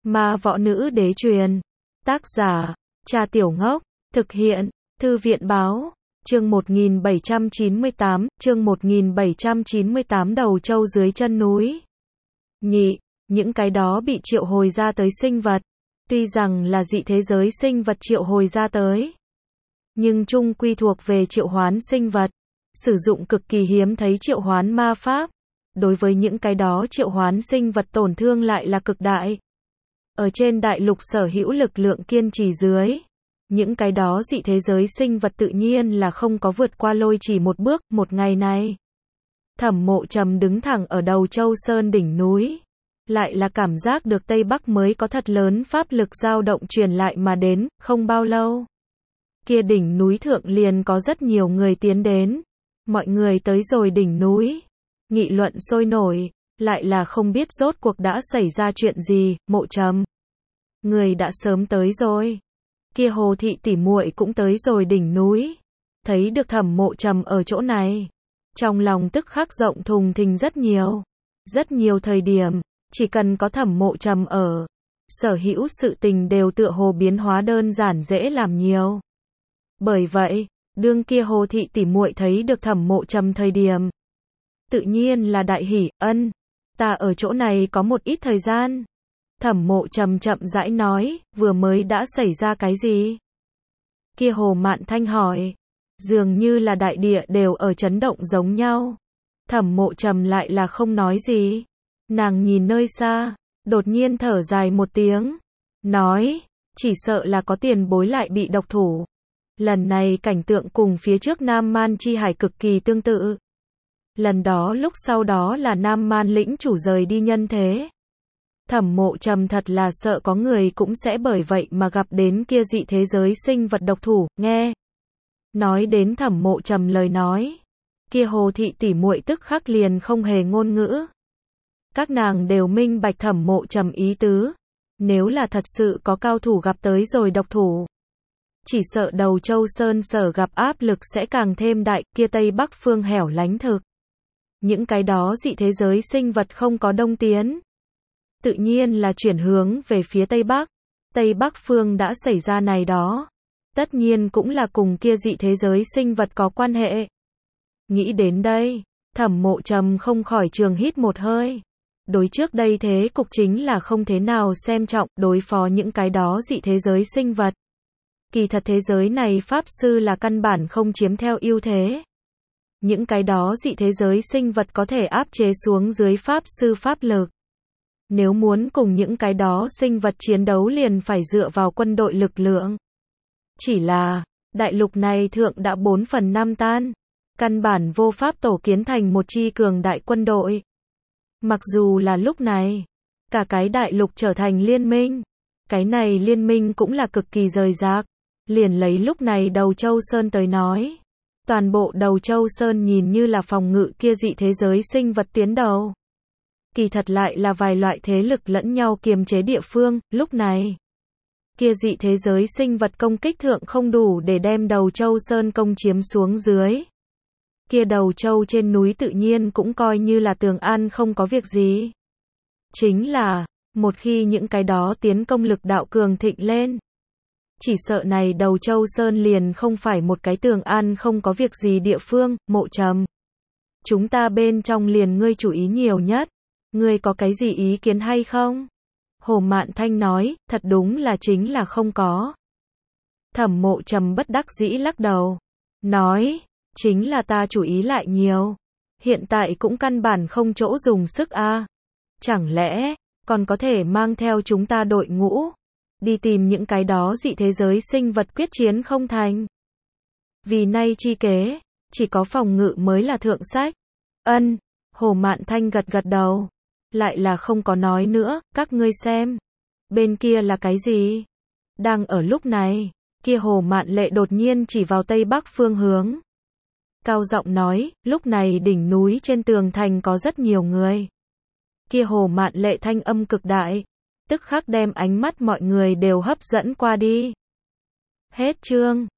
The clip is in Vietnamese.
Ma võ nữ đế truyền. Tác giả, Cha Tiểu Ngốc. Thực hiện, Thư viện báo. Chương 1798, đầu châu dưới chân núi. Nhị, những cái đó bị triệu hồi ra tới sinh vật. Tuy rằng là dị thế giới sinh vật triệu hồi ra tới, nhưng chung quy thuộc về triệu hoán sinh vật. Sử dụng cực kỳ hiếm thấy triệu hoán ma pháp. Đối với những cái đó triệu hoán sinh vật tổn thương lại là cực đại. Ở trên đại lục sở hữu lực lượng kiên trì dưới, những cái đó dị thế giới sinh vật tự nhiên là không có vượt qua lôi chỉ một bước. Một ngày này, Thẩm Mộ Trầm đứng thẳng ở đầu Châu Sơn đỉnh núi, lại là cảm giác được Tây Bắc mới có thật lớn pháp lực dao động truyền lại mà đến. Không bao lâu, kia đỉnh núi thượng liền có rất nhiều người tiến đến. Mọi người tới rồi đỉnh núi, nghị luận sôi nổi, lại là không biết rốt cuộc đã xảy ra chuyện gì. Mộ Trầm, người đã sớm tới rồi. Kia Hồ thị tỷ muội cũng tới rồi đỉnh núi, thấy được Thẩm Mộ Trầm ở chỗ này, trong lòng tức khắc rộng thùng thình rất nhiều. Rất nhiều thời điểm, chỉ cần có Thẩm Mộ Trầm ở, sở hữu sự tình đều tựa hồ biến hóa đơn giản dễ làm nhiều. Bởi vậy, đương kia Hồ thị tỷ muội thấy được Thẩm Mộ Trầm thời điểm, tự nhiên là đại hỉ. Ân, ta ở chỗ này có một ít thời gian. Thẩm Mộ Trầm chậm rãi nói. Vừa mới đã xảy ra cái gì? Kia Hồ Mạn Thanh hỏi. Dường như là đại địa đều ở chấn động giống nhau. Thẩm Mộ Trầm lại là không nói gì. Nàng nhìn nơi xa, đột nhiên thở dài một tiếng, nói, chỉ sợ là có tiền bối lại bị độc thủ. Lần này cảnh tượng cùng phía trước Nam Man chi hải cực kỳ tương tự. Lần đó lúc sau đó là Nam Man lĩnh chủ rời đi nhân thế. Thẩm Mộ Trầm thật là sợ có người cũng sẽ bởi vậy mà gặp đến kia dị thế giới sinh vật độc thủ. Nghe nói đến Thẩm Mộ Trầm lời nói, kia Hồ thị tỷ muội tức khắc liền không hề ngôn ngữ. Các nàng đều minh bạch Thẩm Mộ Trầm ý tứ. Nếu là thật sự có cao thủ gặp tới rồi độc thủ, chỉ sợ đầu Châu Sơn sở gặp áp lực sẽ càng thêm đại. Kia Tây Bắc phương hẻo lánh thực, những cái đó dị thế giới sinh vật không có đông tiến, tự nhiên là chuyển hướng về phía Tây Bắc. Tây Bắc phương đã xảy ra này đó, tất nhiên cũng là cùng kia dị thế giới sinh vật có quan hệ. Nghĩ đến đây, Thẩm Mộ Trầm không khỏi trường hít một hơi. Đối trước đây thế cục chính là không thế nào xem trọng, đối phó những cái đó dị thế giới sinh vật. Kỳ thật thế giới này pháp sư là căn bản không chiếm theo ưu thế. Những cái đó dị thế giới sinh vật có thể áp chế xuống dưới pháp sư pháp lực. Nếu muốn cùng những cái đó sinh vật chiến đấu liền phải dựa vào quân đội lực lượng. Chỉ là, đại lục này thượng đã 4/5 tan, căn bản vô pháp tổ kiến thành một chi cường đại quân đội. Mặc dù là lúc này, cả cái đại lục trở thành liên minh, cái này liên minh cũng là cực kỳ rời rạc. Liền lấy lúc này đầu Châu Sơn tới nói, toàn bộ đầu Châu Sơn nhìn như là phòng ngự kia dị thế giới sinh vật tiến đầu. Kỳ thật lại là vài loại thế lực lẫn nhau kiềm chế địa phương. Lúc này, kia dị thế giới sinh vật công kích thượng không đủ để đem đầu Châu Sơn công chiếm xuống dưới. Kia đầu châu trên núi tự nhiên cũng coi như là tường an không có việc gì. Chính là, một khi những cái đó tiến công lực đạo cường thịnh lên, chỉ sợ này đầu Châu Sơn liền không phải một cái tường an không có việc gì địa phương. Mộ Trầm, chúng ta bên trong liền ngươi chủ ý nhiều nhất, ngươi có cái gì ý kiến hay không? Hồ Mạn Thanh nói. Thật đúng là chính là không có. Thẩm Mộ Trầm bất đắc dĩ lắc đầu, nói, chính là ta chủ ý lại nhiều, hiện tại cũng căn bản không chỗ dùng sức a. Chẳng lẽ còn có thể mang theo chúng ta đội ngũ đi tìm những cái đó dị thế giới sinh vật quyết chiến không thành? Vì nay chi kế, chỉ có phòng ngự mới là thượng sách. Ân, Hồ Mạn Thanh gật gật đầu, lại là không có nói nữa. Các ngươi xem, bên kia là cái gì? Đang ở lúc này, kia Hồ Mạn Lệ đột nhiên chỉ vào Tây Bắc phương hướng, cao giọng nói. Lúc này đỉnh núi trên tường thành có rất nhiều người. Kia Hồ Mạn Lệ thanh âm cực đại, tức khắc đem ánh mắt mọi người đều hấp dẫn qua đi. Hết chương.